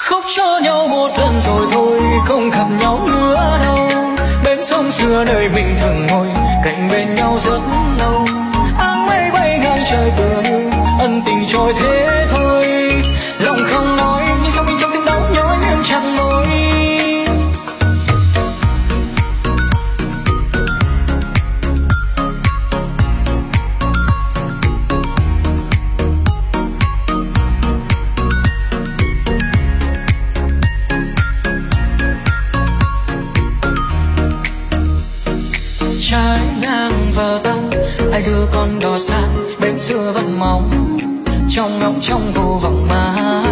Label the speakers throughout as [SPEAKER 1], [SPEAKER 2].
[SPEAKER 1] Khóc cho nhau một lần rồi thôi, không gặp nhau nữa đâu. Bên sông xưa nơi mình thường ngồi, cạnh bên nhau rất lâu. Áng mây bay ngang trời tựa như ân tình trôi thế thôi. Lòng không nói nhưng sao mình trong tim đau nhói em chẳng môi. Trái ngang vào tông, ai đưa con đò xa bên xưa vẫn mong trong ngóng trong vô vọng mà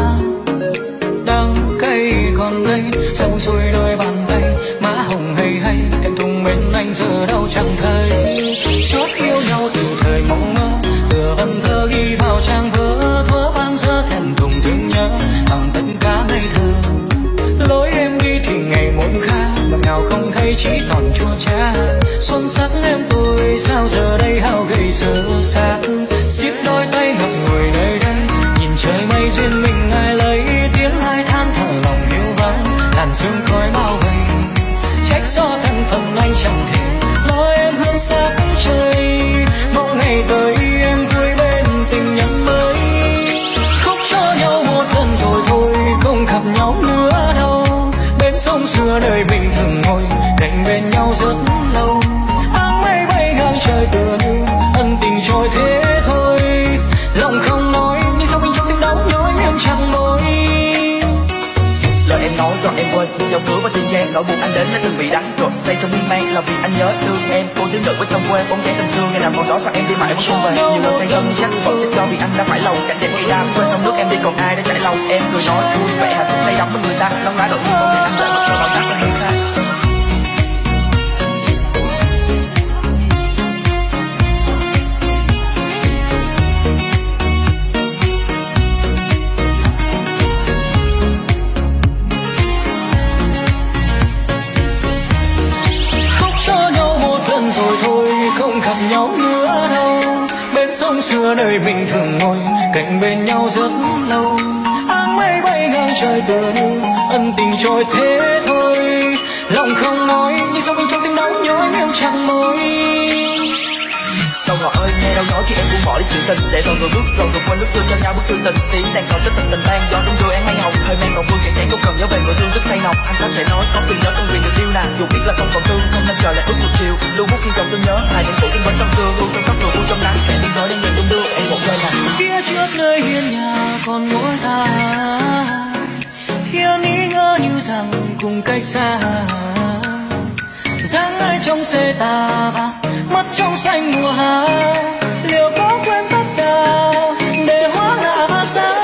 [SPEAKER 1] đắng cay còn đây sâu xuôi đôi bàn tay má hồng hay hay cạnh thùng bên anh giờ đâu chẳng thấy. Chót yêu nhau từ thời mộng mơ, tựa vần thơ ghi vào trang vỡ thuở ban giờ thẹn thùng thương nhớ bằng tất cả ngây thơ. Lối em đi thì ngày một khác, ngọt ngào không thấy chỉ còn chua chát. Xuân sắc em tôi sao giờ đây hao gầy sơ xác. Xiết đôi tay ngậm ngùi nơi đây, nhìn trời mây duyên mình ai lấy. Tiếng hai than thở lòng hiu vắng, làn sương khói bao vây. Trách do thân phận anh chẳng thể nói em hơn sắc trời. Mong ngày tới em vui bên tình nhân mới. Khóc cho nhau một lần rồi thôi, không gặp nhau nữa đâu. Bên sông xưa nơi mình thường ngồi, cạnh bên nhau rất lâu. Áng mây bay ngang trời tựa như ân tình trôi thế thôi. Lòng không nói nhưng sao mình trong tim đau nhói em chẳng môi.
[SPEAKER 2] Lời em nói rồi em quên, dòng cửa và thời gian nỗi buồn anh đến đã từng bị đắng rồi say trong miên man là vì anh nhớ thương em. Cô thiếu nữ bên sông quê bóng dáng tình xưa ngày nào còn rõ sao em đi mãi vẫn không về. Nhiều lần tay gân chắc vẫn trách do vì anh đã phải lâu cảnh đẹp cây đam xuân sông nước em đi còn ai đã chảy lâu. Em cười nói vui vẻ hạnh phúc say đắm với người ta long lá đội nhiên con ngày anh lại mất rồi bao tác em đi xa.
[SPEAKER 1] Rồi thôi không gặp nhau nữa đâu. Bên sông xưa nơi mình thường ngồi, cạnh bên nhau rất lâu. Áng mây bay ngang trời tựa như ân tình trôi thế thôi. Lòng không nói nhưng sao mình trong tim đau nhói em chẳng môi.
[SPEAKER 2] Đâu ngọt ơi nghe đâu nói khi em buông bỏ đi chuyện tình, để rồi người bước rồi quên lúc xưa cho nhau bức thư tình. Tiếng đàn còn tích tình tan gió trong đưa em hay hồng hơi men còn vương dạng không cần nhớ về người thương rất say nồng. Anh có thể nói có phiền nhớ trong vì người yêu nàng, dù biết là không còn thương không nên chờ lại ước một chiều. Luôn hút khi dòng tương nhớ hai những cũ trên bên sông xưa, luôn trong tóc người trong nắng kẻ tiếng nói đang nhìn đung đưa em một nơi nào.
[SPEAKER 1] Phía trước nơi hiên nhà còn mỗi ta, thiên ý ngỡ như rằng cùng cách xa. Dáng ai trong xe tà và mắt trong xanh mùa hạ, liệu có quên tất cả để hóa lạ và xa.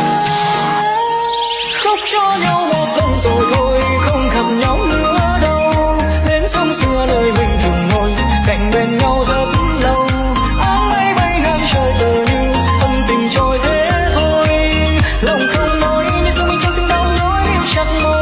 [SPEAKER 1] Khóc cho nhau một lần rồi thôi, không gặp nhau nữa đâu. Đến sông xưa nơi mình thường ngồi, cạnh bên nhau rất lâu. Áng mây bay ngang trời tựa như ân tình trôi thế thôi. Lòng không nói nhưng sao mình trong tim đau nhói em chẳng môi.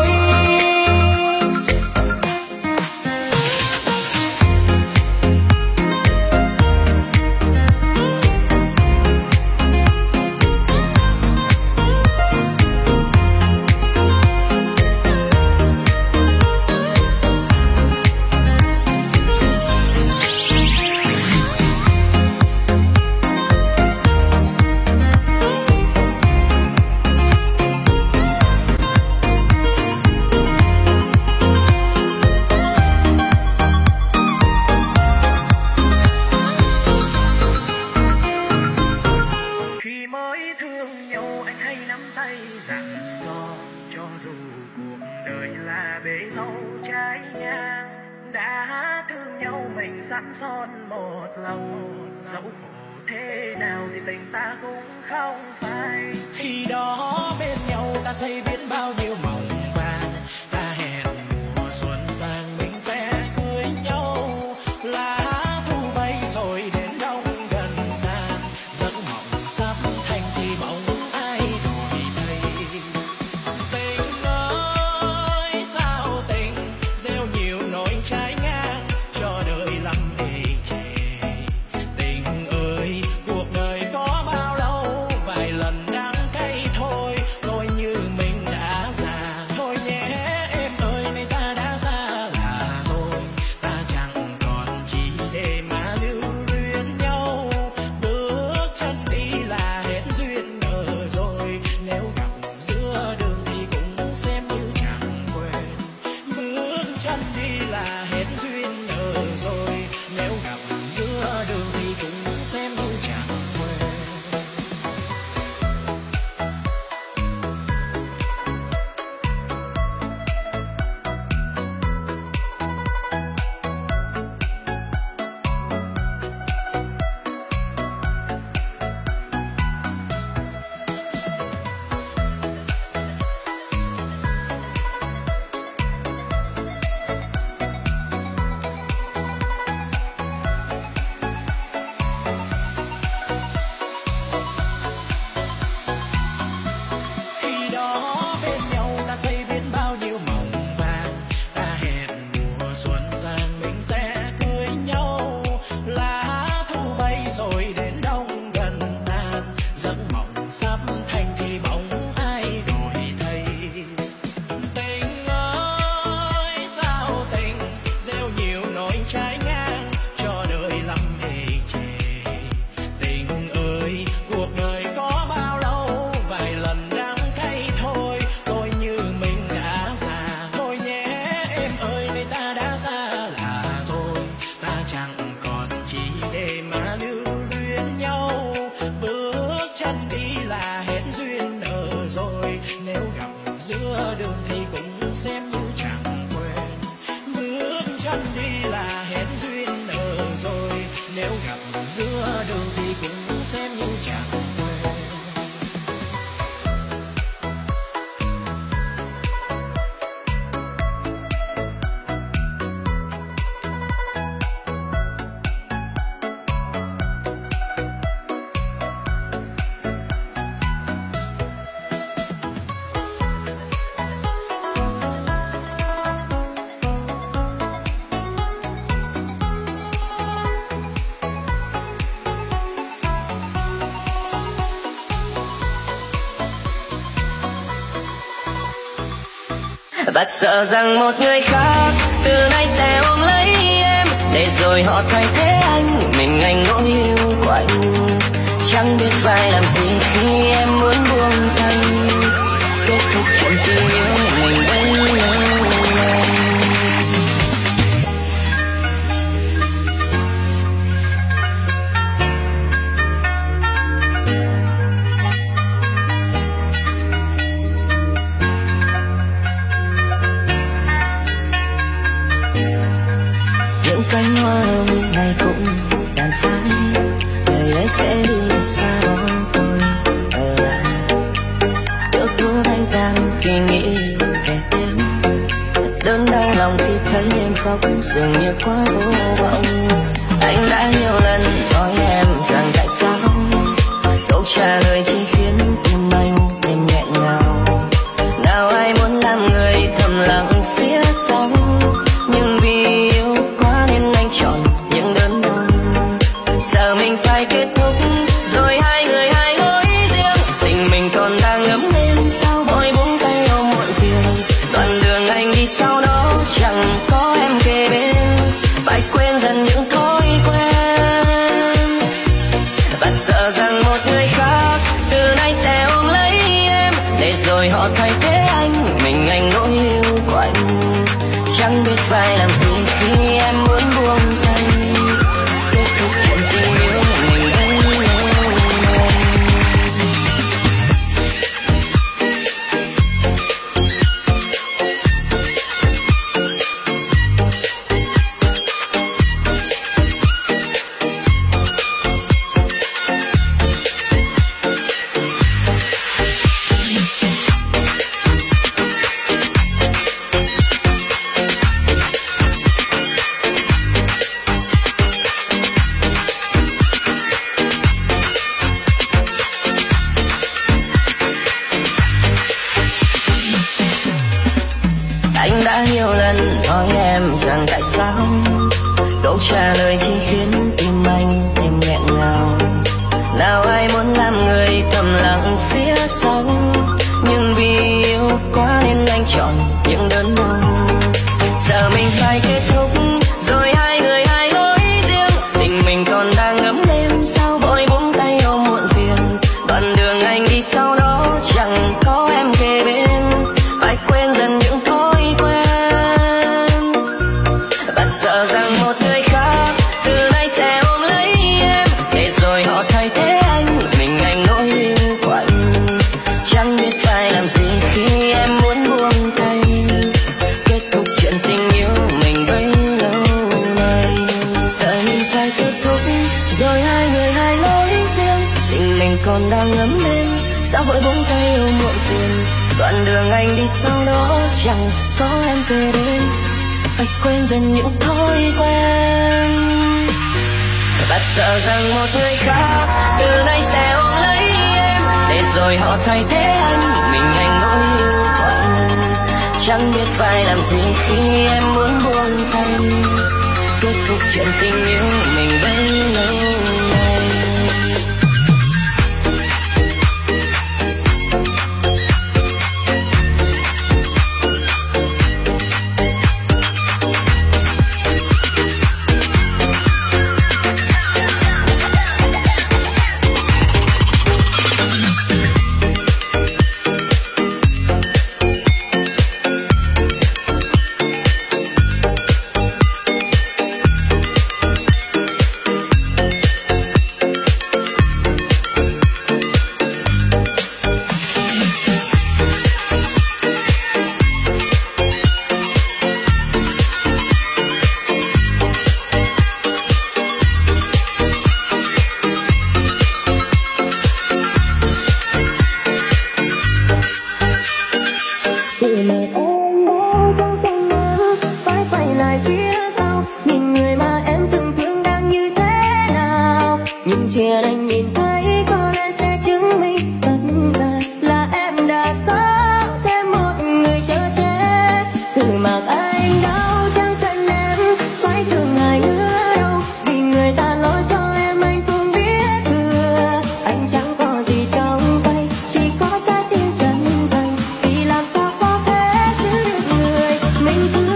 [SPEAKER 3] sẵn son một lòng, dẫu khổ thế nào thì tình ta cũng không phai.
[SPEAKER 4] Khi đó bên nhau ta xây biết bao nhiêu mộng vàng, ta hẹn mùa xuân sang mình sẽ cưới nhau. Lá thu bay rồi đến đông gần tàn, giấc mộng sắp thành thì mộng ai đổi thay. Tình ơi sao tình gieo nhiều nỗi trái ngang cho đời lắm ê chề. Tình ơi cuộc đời có bao lâu, vài lần đắng cay thôi, coi như mình đã già. giữa đường thì cũng xem như chẳng quên. Bước chân đi là hết duyên nợ rồi, nếu gặp giữa đường thì cũng xem như chẳng quên.
[SPEAKER 5] Và sợ rằng một người khác từ nay sẽ ôm lấy em, để rồi họ thay thế anh ngồi yêu quạnh. Chẳng biết phải làm gì khi em muốn buông tay, kết thúc chuyện tình yêu mình bấy lâu nay. Cánh hoa này cũng đàn phai, người ấy sẽ đi xa đó tôi ở lại. Tiếc nuối anh tan khi nghĩ về em, đớn đau lòng khi thấy em khóc dường như quá vô vọng. Anh đã nhiều lần hỏi em rằng tại sao, câu trả lời chỉ khiến tim anh thêm nghẹn ngào. Nào ai muốn làm người thầm lặng phía sau, nhưng vì yêu chọn những đớn đau. Sợ mình phải kết thúc rồi hai người hai lối riêng, tình mình còn đang ấm lên sao vội buông tay ôm muộn phiền. Đoạn đường anh đi sau đó chẳng có em kề bên, phải quên dần những thói quen. Và sợ rằng một người khác từ nay sẽ ôm lấy em, để rồi họ thay thế anh ngồi yêu quạnh. Chẳng biết phải làm gì khi em muốn buông tay, kết thúc chuyện tình yêu mình bấy lâu nay. Anh đã nhiều lần hỏi em rằng tại sao, câu trả lời chỉ khiến tim anh thêm nghẹn ngào. Nào ai muốn làm người thầm lặng phía sau, nhưng vì yêu quá nên anh chọn những đớn đau. Sợ mình phải kết thúc rồi hai người hai lối riêng, tình mình còn đang ấm lên sao vội buông tay ôm muộn phiền. Đoạn đường anh đi sau đó chẳng có em kề bên, phải quên dần những thói quen. Và sợ rằng một người khác từ nay sẽ ôm lấy em, để rồi họ thay thế anh ngồi yêu quạnh. Chẳng biết phải làm gì khi em muốn buông tay, kết thúc chuyện tình yêu mình bấy lâu nay. Sợ mình phải kết thúc rồi hai người hai lối riêng, tình mình còn đang ấm lên sao vội buông tay ôm muộn phiền. Đoạn đường anh đi sau đó chẳng có em kề bên, phải quên dần những thói quen. Và sợ rằng một người khác từ nay sẽ ôm lấy em, để rồi họ thay thế anh ngồi yêu quạnh. Chẳng biết phải làm gì khi em muốn buông tay, kết thúc chuyện tình yêu mình bấy lâu nay. từ một em đã trong cánh em phải quay lại phía sau nhìn người mà em từng thương đang như thế nào, nhưng chưa đành nhìn thấy có lẽ sẽ chứng minh tất cả là em đã có thêm một người chờ chết. Từ mặc anh đau chẳng cần em phải thương ai nữa đâu, vì người ta lo cho em anh cũng biết thừa. Anh chẳng có gì trong tay, chỉ có trái tim chân thành, thì làm sao có thể giữ được người mình thương.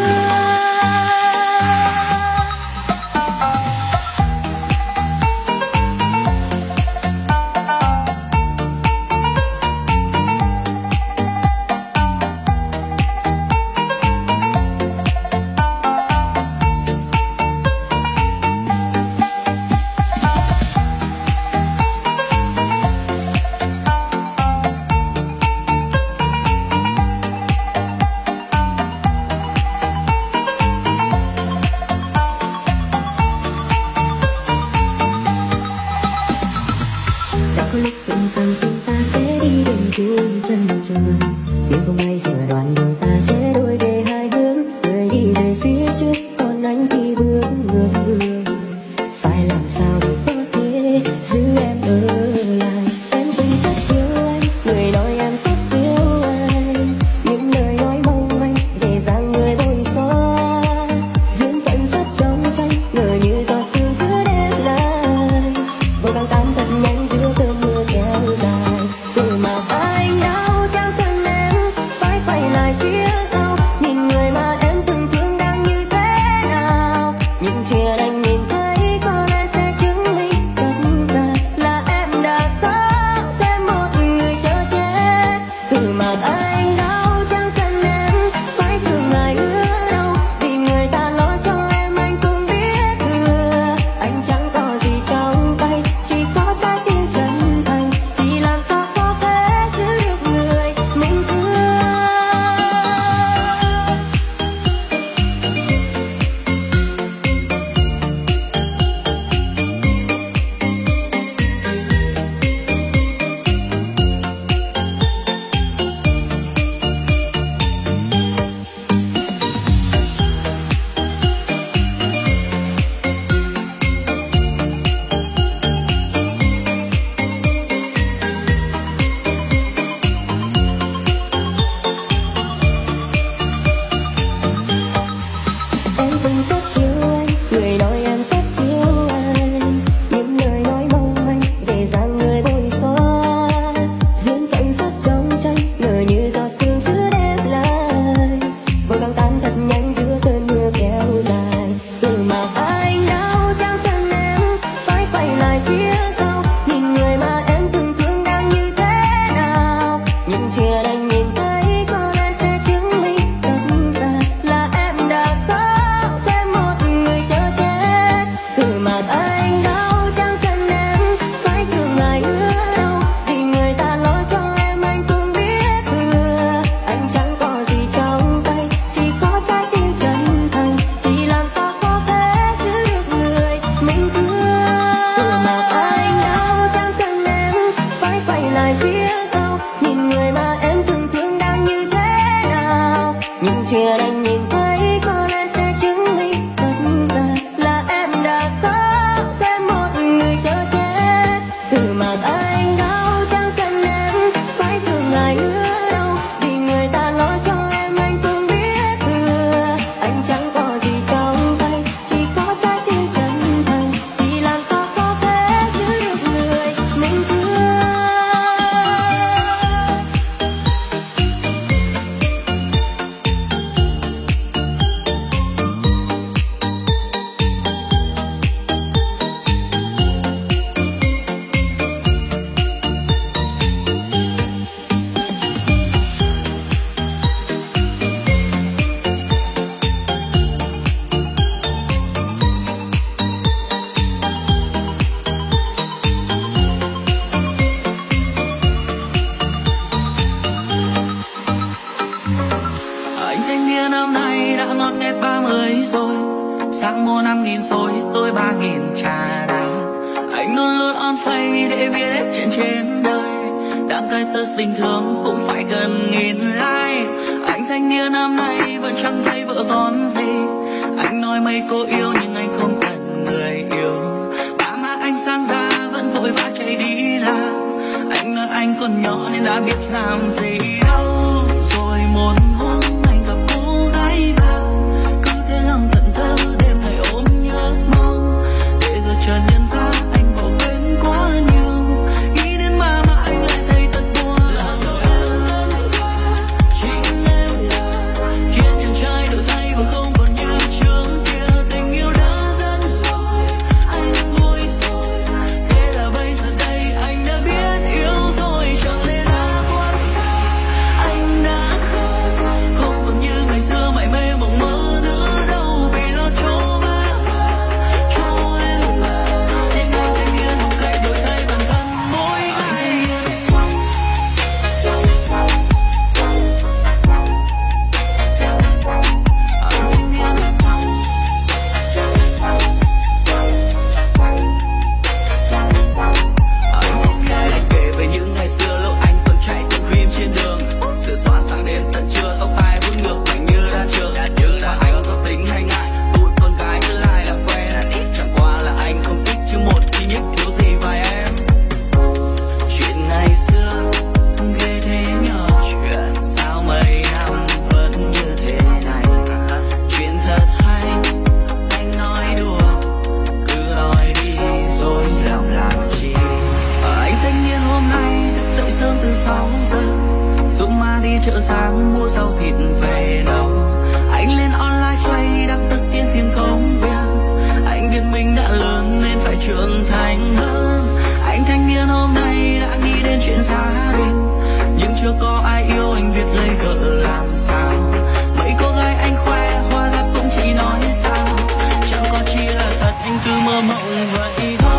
[SPEAKER 5] Đã có lúc tưởng rằng chúng ta sẽ đi đến cuối chân trời, nhưng không ai giờ đoạn đường ta sẽ đổi về hai hướng, người đi về phía trước còn anh thì bước ngược. Phải làm sao để có thể giữ em ở lại. Em từng rất yêu anh, người nói em rất yêu anh, những lời nói mong manh dễ dàng người bối xóa. Duyên phận rất trong tranh, ngờ như giọt sương giữa đêm lại, vội vàng tan thật nhanh giữa cơn mưa kéo dài. Từ mà anh đau chẳng cần em phải quay lại phía sau nhìn người mà em từng thương đang như thế nào, nhưng chưa đành nhìn thấy có lẽ sẽ chứng minh tất cả là em đã có thêm một người chờ chết. Từ mà anh đau chẳng cần em phải thương ai nữa đâu, vì người ta lo cho em anh cũng biết thừa. Anh chẳng có gì trong tay, chỉ có trái tim chân thành, thì làm sao có thể giữ được người mình thương. Em từng rất yêu anh, người nói em rất yêu anh, những lời nói mong manh dễ dàng người bối xóa. Duyên phận rất trong tranh, ngờ như giọt sương giữa đêm lại, vội vàng tan thật nhanh giữa cơn mưa kéo dài. Từ mà anh đau chẳng cần em phải quay lại phía sau nhìn người mà em từng thương đang như thế nào, nhưng chưa đành nhìn thấy có lẽ sẽ chứng minh tất cả là em đã có thêm một người chờ chết. Từ mà anh đau chẳng cần em phải thương ai nữa đâu, vì người ta lo cho em anh cũng biết thừa. Anh chẳng có gì trong tay, chỉ có trái tim chân thành, thì làm sao có thể giữ được người mình thương. Từ mà anh đau chẳng cần em phải quay lại phía sau nhìn người mà em từng thương đang như thế nào, nhưng chưa đành nhìn thấy có lẽ sẽ chứng minh tất cả là em đã có thêm một người chờ chết. Từ mà anh đau chẳng cần em phải thương ai nữa đâu, vì người ta lo cho em anh cũng biết thừa. Anh chẳng có gì trong tay, chỉ có trái tim chân thành, thì làm sao có thể giữ được người mình thương.
[SPEAKER 1] Anh thanh niên năm nay đã ngót nghét 30 rồi, sáng mua 5.000 xôi tôi 3.000 trà đá. Anh luôn luôn on face để biết hết chuyện trên đời, đăng cái test bình thường cũng phải gần 1.000 like. Anh niên năm nay vẫn chẳng thấy vợ con gì. Anh nói mấy cô yêu nhưng anh không cần người yêu. Ba má anh sang ra vẫn vội vã chạy đi làm. Anh nói anh còn nhỏ nên đã biết làm gì đâu. Rồi một hôm anh gặp cô gái vào, cứ thế lòng thẫn thờ đêm ngày ôm nhớ mong. Để giờ chợt nhận ra anh bỏ quên quá nhiều. Nghĩ đến mà anh lại thấy thật buồn. Là do em lớn quá, chính em là khiến chàng trai đổi thay và không còn như trước kia. Tình yêu đã dẫn lối anh vui rồi, thế là bây giờ đây anh đã biết yêu rồi. Chẳng lẽ là quan sao anh đã khác, không còn như ngày xưa mải mê mộng mơ nữa đâu. Vì lo cho ba cho em mà nên anh thanh niên một cách đổi thay bản thân mỗi ngày. Anh kể về những ngày xưa lúc anh còn chạy cùng phim trên đường, sự xóa sáng đến tận trưa, tóc tai vuốt ngược mạnh như ra trường. Mà anh có tính hay ngại tụi con gái cứ lại làm quen, chẳng qua là anh không thích chứ một duy nhất thiếu gì vài em. Chuyện ngày xưa ghê thế nhờ, sao mấy năm vẫn như thế này. Chuyện thật hay anh nói đùa, cứ nói đi rồi lòng làm chi. Anh thanh niên hôm nay thức dậy sớm từ 6 giờ, giúp má đi chợ sáng mua rau thịt về nấu. Anh lên online play đăng tất tiền tiền công việc. Anh biết mình đã lớn nên phải trưởng thành hơn. Anh thanh niên hôm nay đã nghĩ đến chuyện gia đình, nhưng chưa có ai yêu anh biết lấy vợ làm sao. Mấy cô gái anh khoe hóa ra cũng chỉ nói sao, chẳng có chi là thật anh cứ mơ mộng vậy thôi.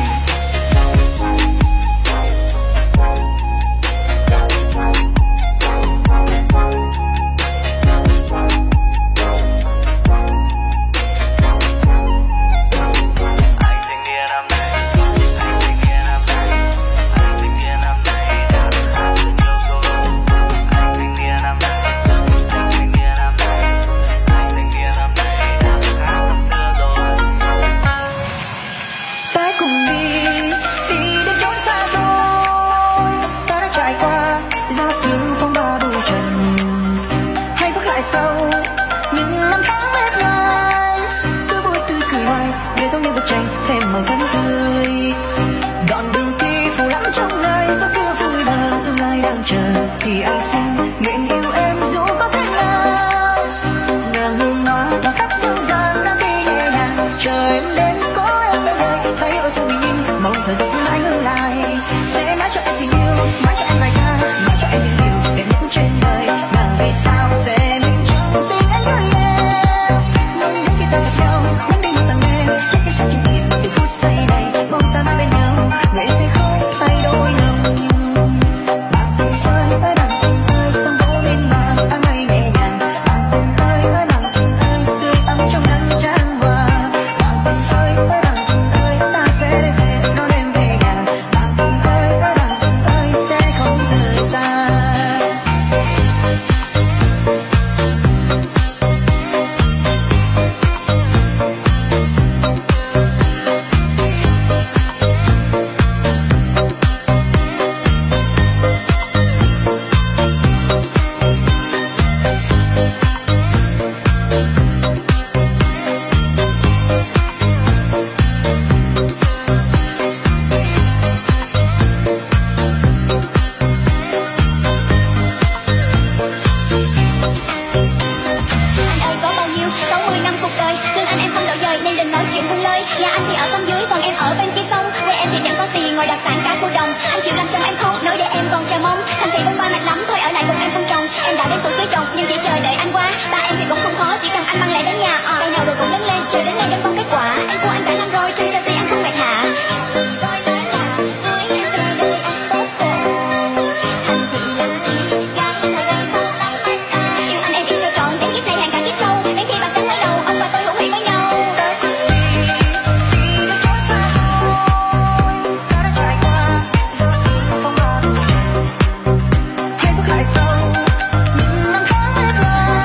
[SPEAKER 5] Ta cùng đi đến chốn xa xôi. Ta đã trải qua gió sương phong ba đôi chân, hay vấp lại sâu những năm tháng mệt nhoài. Cứ vui tươi cười hoài để giống như bức tranh thêm màu xanh tươi. Đoạn đường đi phủ lắm trong ngày gió xưa vui bờ, tương lai đang chờ thì anh xin nguyện yêu em dù có thế nào. Ngàn hương hoa đang khắp hương giang đang đi nhẹ nhàng, chờ em đến có em bên đời. Thấy ở sông bình yên mong thời gian mãi ngừng lại, sẽ mãi cho em tình yêu, mãi cho em bài ca, mãi cho em những điều đẹp nhất trên đời. Nàng vì sao sẽ minh chứng tình anh gửi em. Luôn những khi ta xa nhau, những đêm tàn đêm, chắc em sẽ chứng kiến từ phút giây này. Mong ta mãi bên nhau, ngày sẽ không thay đổi lòng. Bạc tình ơi ơi bạc tình ơi, sông vỗ bên bờ áng mây nhẹ nhàng. Bạc tình ơi ơi bạc tình ơi, sưởi ấm trong nắng chan hòa. Bạc tình ơi ơi bạc tình ơi, ta sẽ đến sẽ đón em về nhà. Bạc tình ơi ơi bạc tình ơi, sẽ không rời xa.
[SPEAKER 6] Anh ơi có bao nhiêu 60 năm cuộc đời, thương anh em không đổi dời nên đừng nói chuyện buông lơi. Nhà anh thì ở sông dưới còn em ở bên kia sông, quê em thì chẳng có gì ngoài đặc sản cá cua đồng. Anh chịu làm chồng em không nỗi để em còn chờ mong, thành thị bông ba mạnh lắm thôi ở lại cùng em phân trồng. Em đã đến tuổi cưới chồng nhưng chỉ chờ đợi anh qua, ba em thì cũng không khó chỉ cần anh mang lại đến nhà. Ngày nào rồi cũng lớn lên chờ đến ngày đêm con kết quả. Em của anh đã làm rồi trên cho gì anh không mệt hả. Tôi nói là cưới em về đời anh tốt khổ, thành thị làm chi gái thời đây không lắm anh à. Yêu anh em yêu cho trọn đến kiếp này hàng cả kiếp sau, đến khi bạc trắng mới đầu ông và tôi hữu hỉ với nhau.
[SPEAKER 5] Ta cùng đi đến chốn xa xôi. Ta đã trải qua gió sương phong ba đôi chân, hay vấp lại sâu những năm tháng mệt nhoài.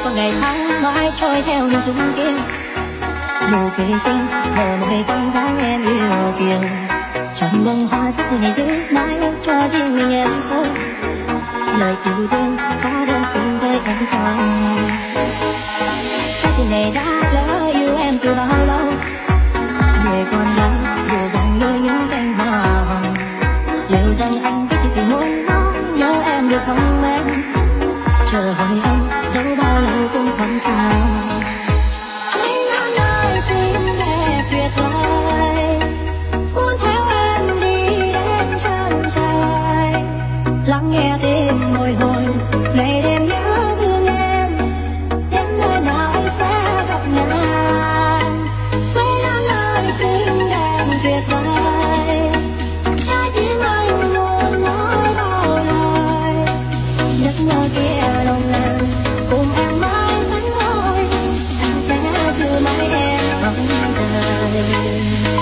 [SPEAKER 6] qua ngày tháng mãi trôi theo hình dung kia. Nụ cười xinh nở một ngày bóng dáng em yêu kiều, chẳng bông hoa sắc ngày giữ mãi cho riêng mình em thôi. Lời yêu thương có đơn phương với anh không? Trái tim này đã lỡ yêu em từ bao lâu, người còn đâu dù rằng như những cánh hoa hồng. Liệu rằng anh biết thì muốn nói nhớ em được không em? Chờ hồi âm dẫu bao lâu cũng không sao. Mấy ngàn lời xinh đẹp tuyệt vời, muốn theo em đi đến chân trời. Lắng nghe tim bồi hồi ngày đêm nhớ thương em, đến nơi nào anh sẽ gặp nàng. Mấy ngàn lời xinh đẹp tuyệt vời, trái tim anh muốn nói bao lời. Giấc mơ kia nồng nàn cùng em mãi sánh đôi, anh sẽ giữ mãi em không rời.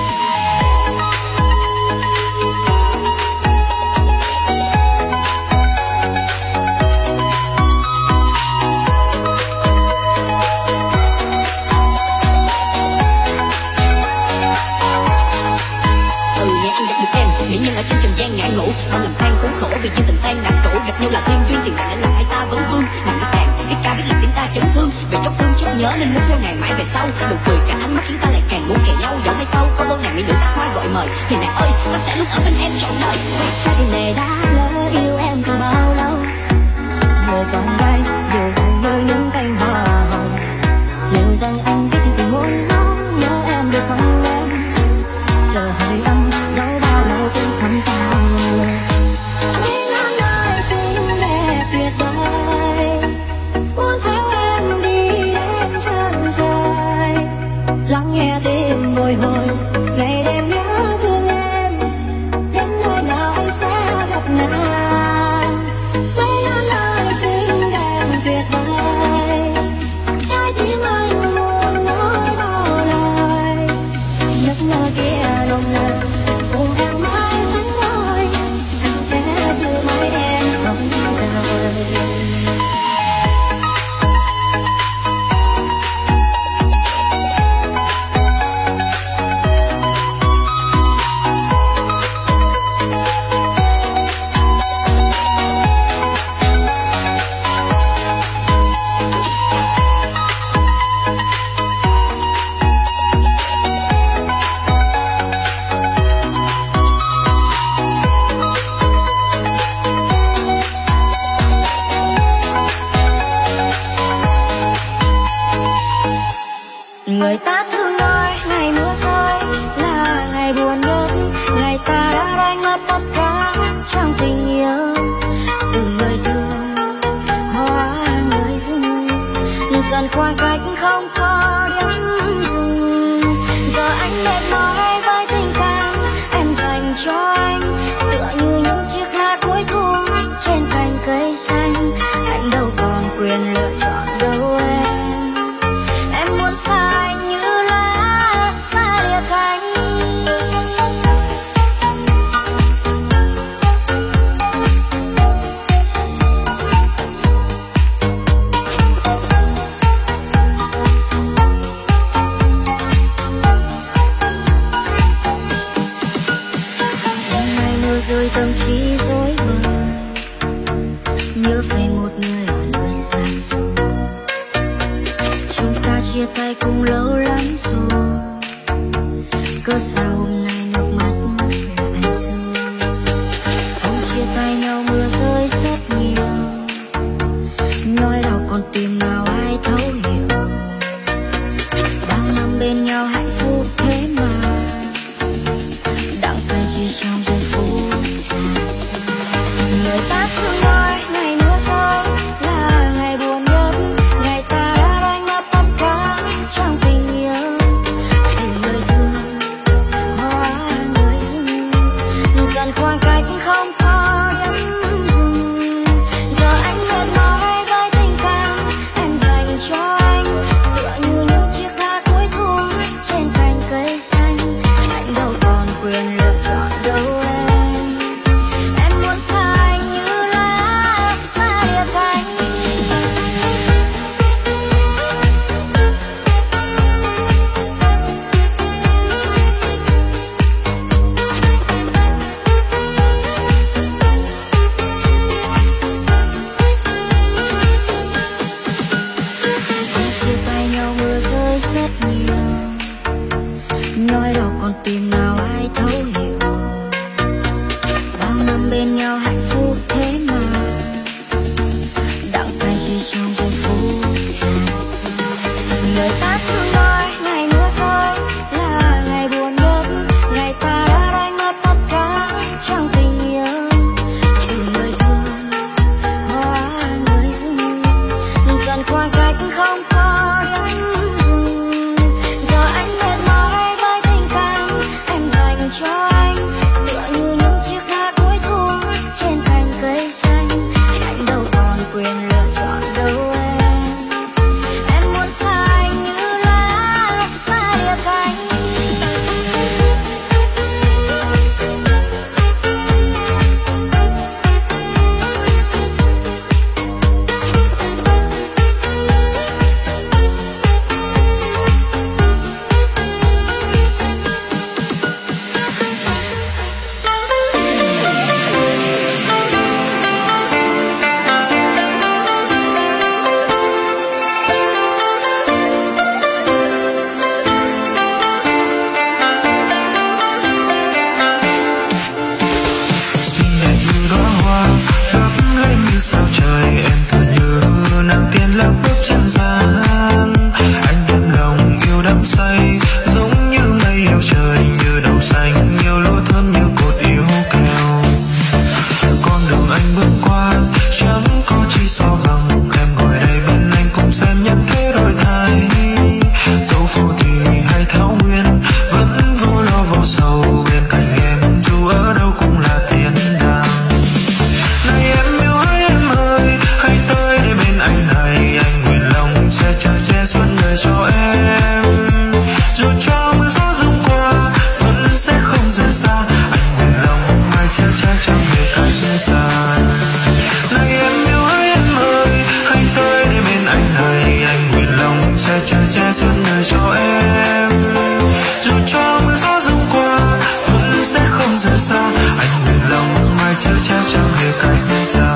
[SPEAKER 7] Nghĩ nhân ở trên trần gian ngại ngủ, bao lầm than khốn khổ vì duyên tình tan đã cổ. Gặp nhau là thiên duyên, tiền bạc đã làm hai ta vấn vương. Nàng biết tàn, biết ca biết làm tiếng ta chấn thương. Về chốc thương chốc nhớ nên lúc theo nàng mãi về sau. Nụ cười cả ánh mắt khiến ta lại càng muốn kề nhau dẫu mai sau. Có vô nàng mỹ nữ sắc hoa gọi mời, thì nàng ơi ta sẽ luôn ở bên em trọn đời.
[SPEAKER 6] Trái tim này đã lỡ yêu em từ bao lâu, người còn đây dù rằng như những cánh hoa hồng. Liệu rằng anh biết thì muốn nói nhớ em được không em? Giờ hồi âm dẫu bao lâu cũng không sao. Mấy ngàn lời xinh đẹp tuyệt vời, muốn theo em đi đến chân trời. Lắng nghe tim bồi hồi ngày đêm nhớ thương em, đến nơi nào anh sẽ gặp nàng. Mấy ngàn lời xinh đẹp tuyệt vời, trái tim anh muốn nói bao lời. Giấc mơ kia nồng nàn cùng em mãi sánh đôi, anh sẽ giữ mãi em không rời. Người ta thường nói ngày mưa rơi là ngày buồn nhất, ngày ta đã đánh mất tất cả trong tình yêu. Từ người thương hóa người dưng, dần khoảng cách không có điểm dừng. Giờ anh mệt mỏi với tình cảm em dành cho anh, tựa như những chiếc lá cuối thu trên cành cây xanh. Anh đâu còn quyền lựa chọn đâu em muốn xa anh như lá xa lìa cánh. Ngày mưa rơi tâm trí rối bời, nhớ về một người ở nơi xa xôi. Chúng ta chia tay cũng lâu lắm rồi, cớ sao hôm nay nước mắt lại rơi. Hôm chia tay nhau mưa rơi rất nhiều, nỗi đau còn tìm nào ai thấu hiểu. Bao năm bên nhau hạnh phúc thế mà đặng phải chỉ trong giây phút hạ rơi. Người ta thường nói ngày mưa rơi là ngày buồn nhất, ngày ta đã đánh mất tất cả trong tình yêu. Từ người thương hóa người dưng, dần khoảng cách không có điểm dừng. Giờ anh mệt mỏi với tình cảm em chẳng phải chỉ trong giây phút. Người ta thường nói ngày mưa rơi là ngày buồn nhất, ngày ta đã đánh mất tất cả trong tình yêu. Chỉ người thương hóa người dưng, dần khoảng cách không có điểm dừng. Giờ anh mệt mỏi với tình cảm em dành cho anh, tựa như những chiếc lá cuối thu trên cành cây xanh. Anh đâu còn quyền lựa chọn đâu em muốn xa anh như lá xa địa cánh.
[SPEAKER 8] Sao trời em thật như nàng tiên lạc bước chân gian, anh đem lòng yêu đắm say giống như mây yêu trời, như đậu xanh nhiều lúa thơm như cột yêu kèo. Con đường anh bước qua chẳng có chi so bằng, em ngồi đây bên anh cùng xem nhân thế đổi thay. Dẫu phố thì hay thảo nguyên vẫn vô lo vô sầu, bên cạnh em dù ở đâu cũng là thiên đàng. Này em yêu ơi em ơi, hãy tới đây bên anh này, anh nguyện lòng sẽ chở che suốt đời cho em. Dù cho mưa gió rung qua vẫn sẽ không rời xa, anh nguyện lòng mãi che che trong người cách xa. Này em yêu ơi em ơi, hãy tới đây bên anh này, anh nguyện lòng sẽ chở che suốt đời cho em. Dù cho mưa gió rung qua vẫn sẽ không rời xa, anh nguyện lòng mãi che che trong người cách xa.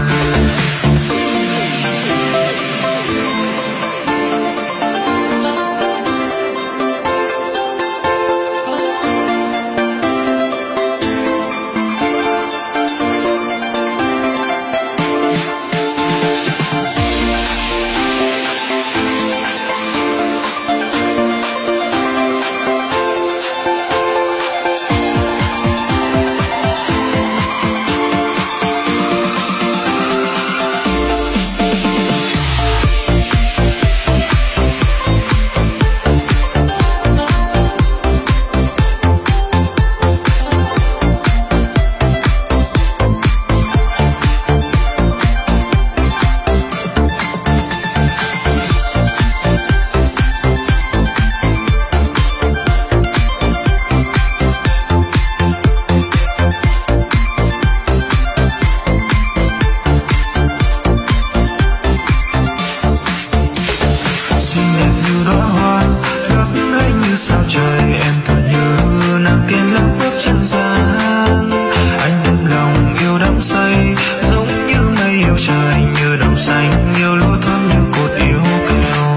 [SPEAKER 8] Sao trời em thật như nàng tiên lạc bước chân gian, anh đem lòng yêu đắm say giống như mây yêu trời, như đậu xanh nhiều lúa thơm như cột yêu kèo.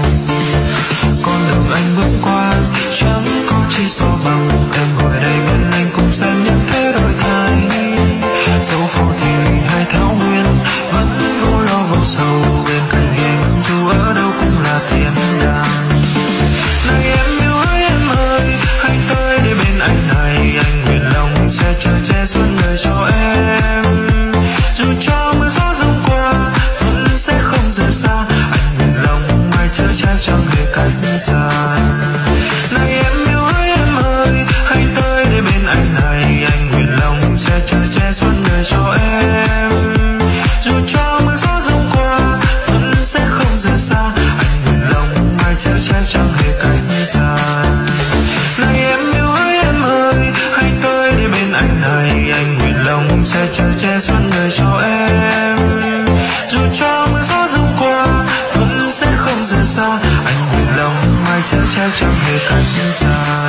[SPEAKER 8] Con đường anh bước qua chẳng có chi so bằng, em ngồi đây bên anh cùng xem nhân thế đổi thay. Dẫu phố thì hay thảo nguyên vẫn vô lo vô sầu, bên cạnh em dù ở đâu cũng là thiên đàng. Này em yêu ơi em ơi, hãy tới đây bên anh này, anh nguyện lòng sẽ chở che suốt đời cho em. Dù cho mưa gió rung qua vẫn sẽ không rời xa, anh nguyện lòng mãi chở che cho người cách xa. Này em yêu ơi em ơi, hãy tới đây bên anh này, anh nguyện lòng sẽ chở che suốt đời cho em. Dù cho mưa gió rung qua vẫn sẽ không rời xa, anh nguyện lòng mãi chở che cho người cách xa. Này em yêu ơi em ơi, hãy tới đây bên anh này, anh nguyện lòng sẽ chở che suốt đời cho em. Dù cho mưa gió rung qua vẫn sẽ không rời xa, anh nguyện lòng mãi chở che cho người cách xa.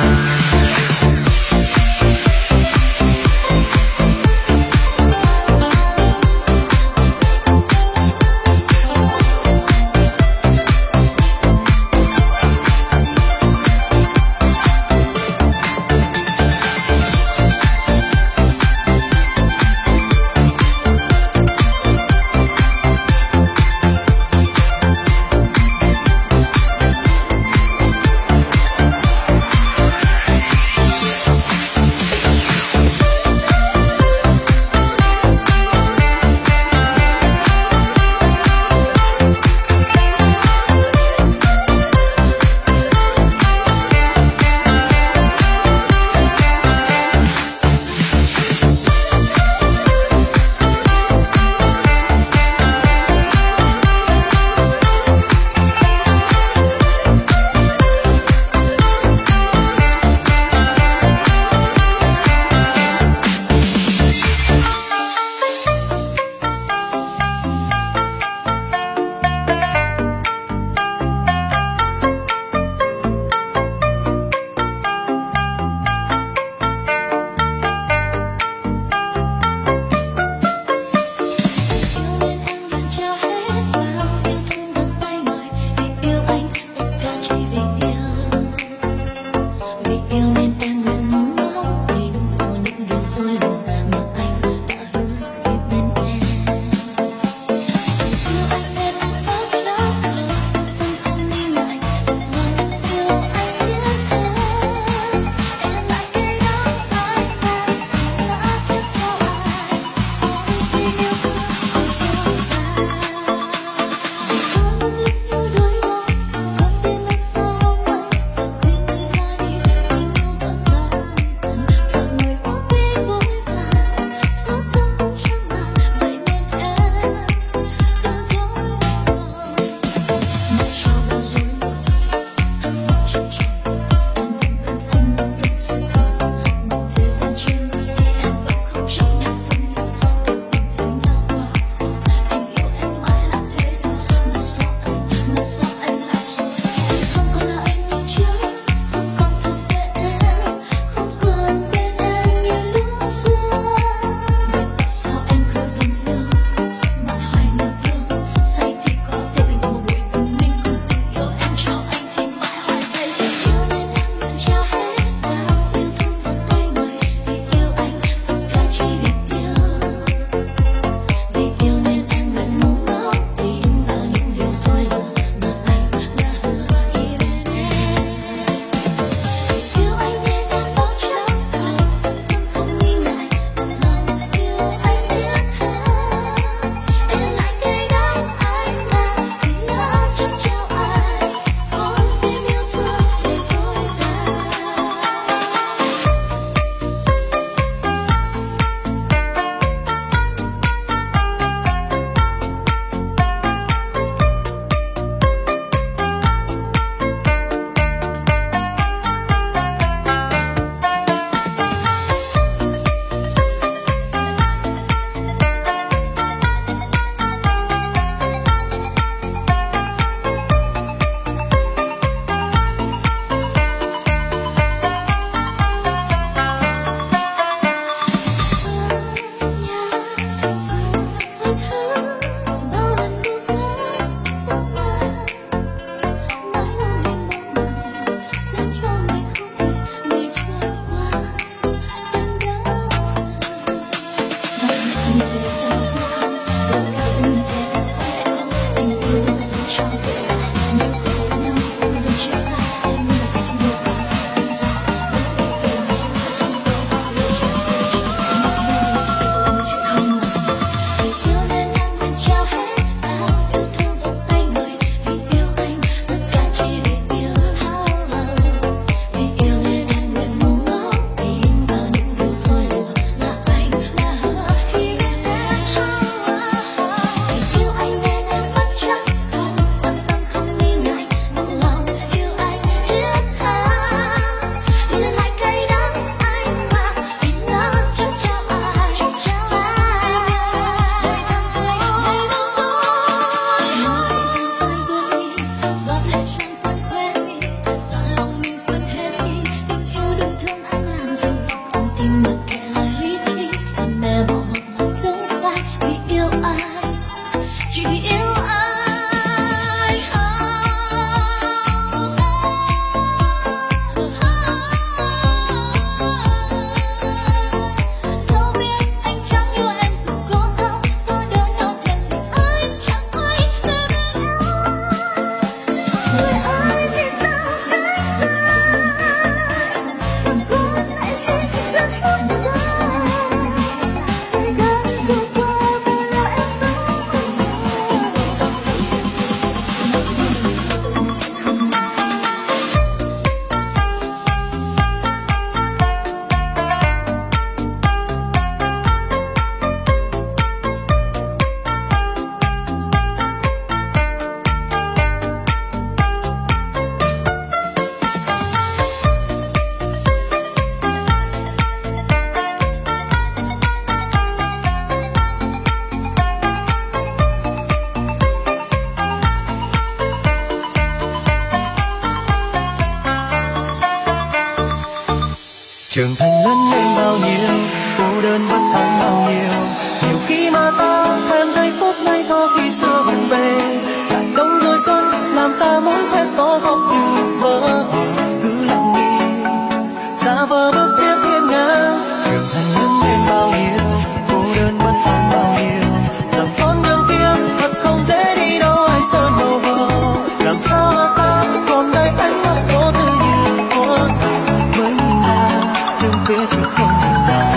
[SPEAKER 8] trưởng thành lớn lên bao nhiêu, cô đơn bất an bao nhiêu. Nhiều khi mà ta thêm giây phút ngây thơ khi xưa bồng bề, lại đông rồi xuân làm ta muốn thét to khóc như vỡ. Cứ lặng đi xa vời bước tiếp thiên ngang. Trưởng thành lớn lên bao nhiêu, cô đơn bất an bao nhiêu. Dòng con đường kia thật không dễ đi đâu, ai sơn màu hờ. Làm sao mà ta còn đây ánh mắt vô tư như con mới nhìn ra đường phía trước không thể nào.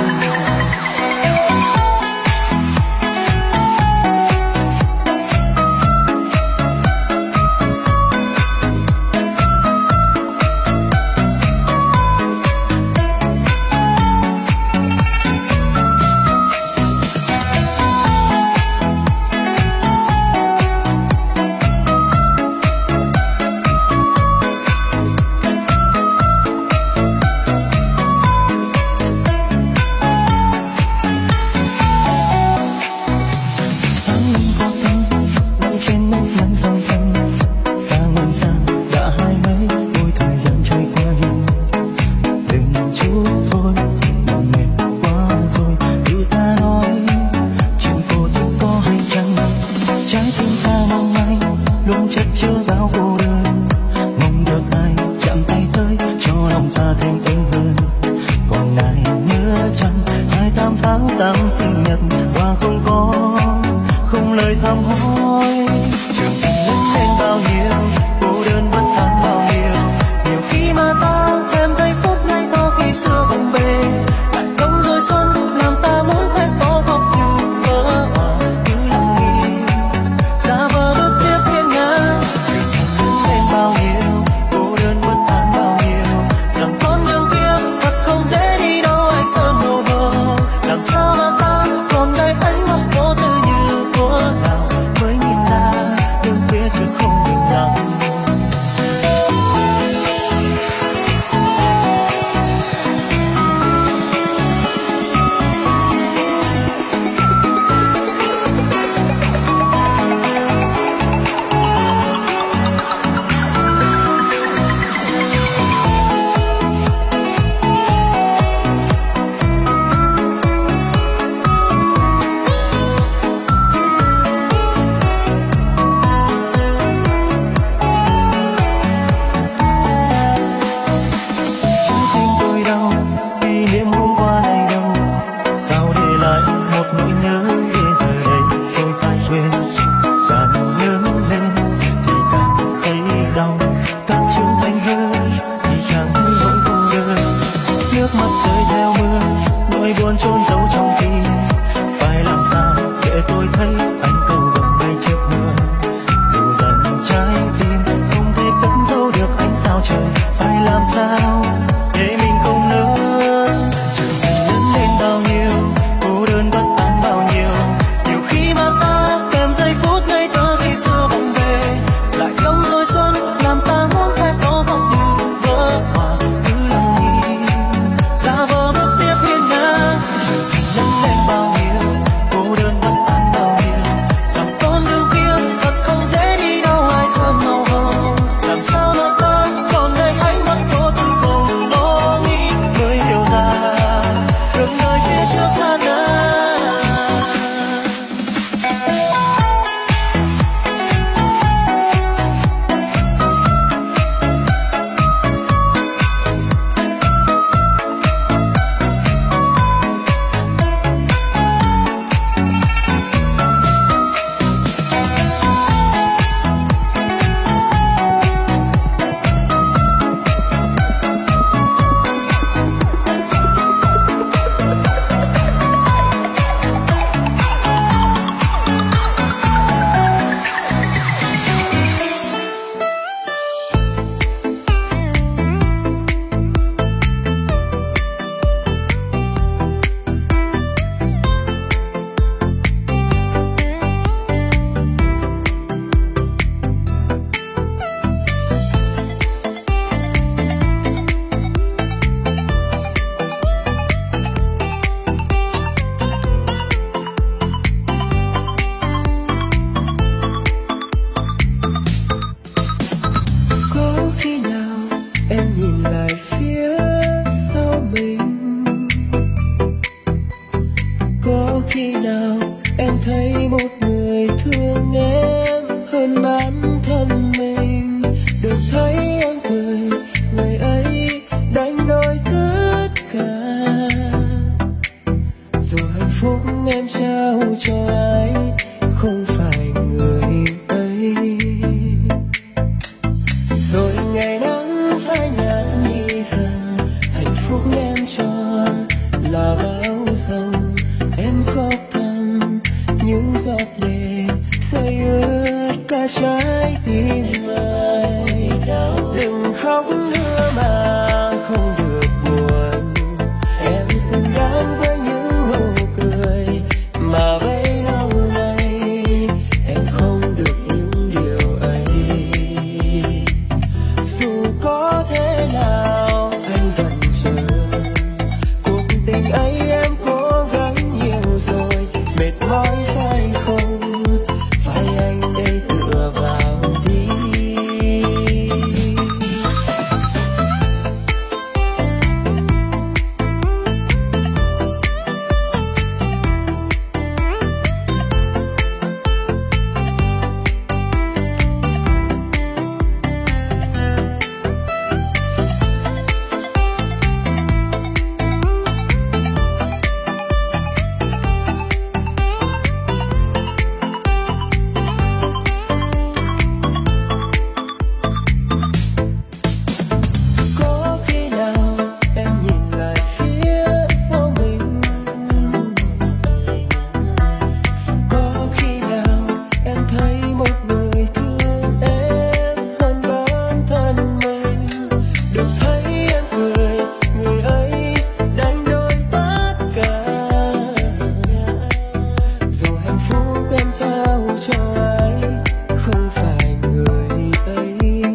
[SPEAKER 8] Sinh nhật qua không có, không lời thăm hỏi. Trường
[SPEAKER 9] hơn bản thân mình. Được thấy em cười, người ấy đánh đổi tất cả. Dù hạnh phúc em trao cho ai không phải người ấy. Rồi ngày nắng phai nhạt đi dần, hạnh phúc em tròn là bão dòng. Em khóc thầm những giọt lệ rơi ướt cả trái tim ai. Đừng khóc nữa mà không được buồn, em xứng đáng với những nụ cười mà bấy lâu nay em không được những điều ấy. Dù có thế nào anh vẫn chờ, cuộc tình ấy em cố gắng nhiều rồi, mệt mỏi phải không? Phải anh đây tựa vào đi. Có khi nào em nhìn lại phía sau mình, có khi nào em thấy một người thương em hơn bản thân mình. Được thấy em cười, người ấy đánh đổi tất cả. Dù hạnh phúc em trao cho ai không phải người ấy.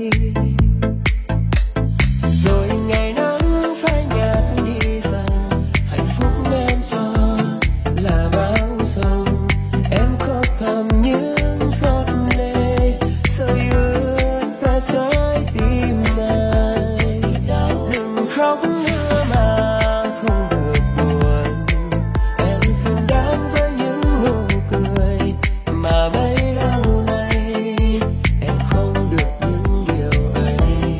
[SPEAKER 9] Rồi ngày nắng phai nhạt đi dần, hạnh phúc em tròn là bão dòng. Em khóc thầm những giọt lệ rơi ướt cả trái tim ai. Đừng khóc nữa mà không được buồn, em xứng đáng với những nụ cười mà bấy lâu nay em không được những điều ấy.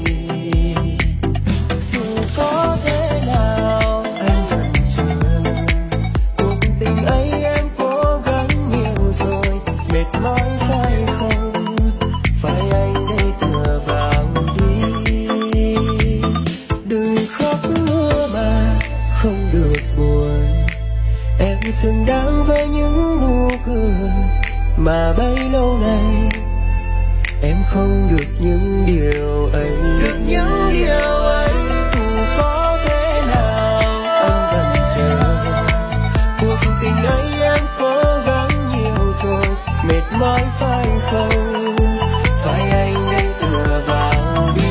[SPEAKER 9] Dù có thế nào anh vẫn chờ, cuộc tình ấy em cố gắng nhiều rồi, mệt mỏi phải không? Phải anh đây tựa vào đi. Đừng khóc nữa mà không được buồn, em xứng đáng với những nụ cười mà bấy lâu nay em không được những điều ấy. Được những điều ấy. Dù có thế nào anh vẫn chờ, cuộc tình ấy em cố gắng nhiều rồi, mệt mỏi phải không? Phải anh đây tựa vào đi.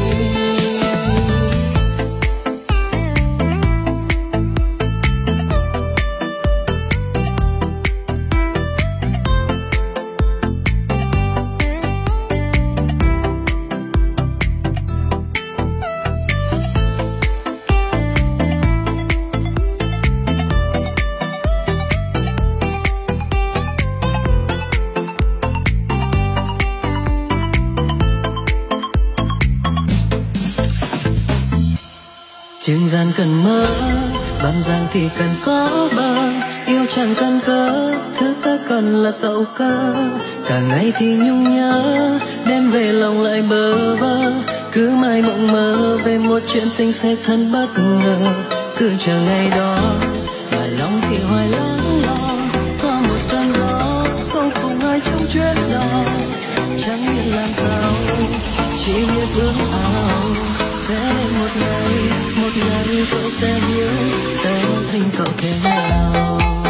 [SPEAKER 1] Trường gian cần mơ, băng giang thì cần có bờ. Yêu chẳng cần cớ, thứ ta cần là tậu cơ. Cả ngày thì nhung nhớ, đêm về lòng lại bơ vơ. Cứ mãi mộng mơ về một chuyện tình sẽ thân bất ngờ. Cứ chờ ngày đó, mà lòng thì hoài lắng lo. Có một cơn gió, không cùng ai chung chuyến đó. Chẳng biết làm sao, chỉ biết ước ao sẽ đến một ngày cậu sẽ hiểu tớ tình cậu thế nào.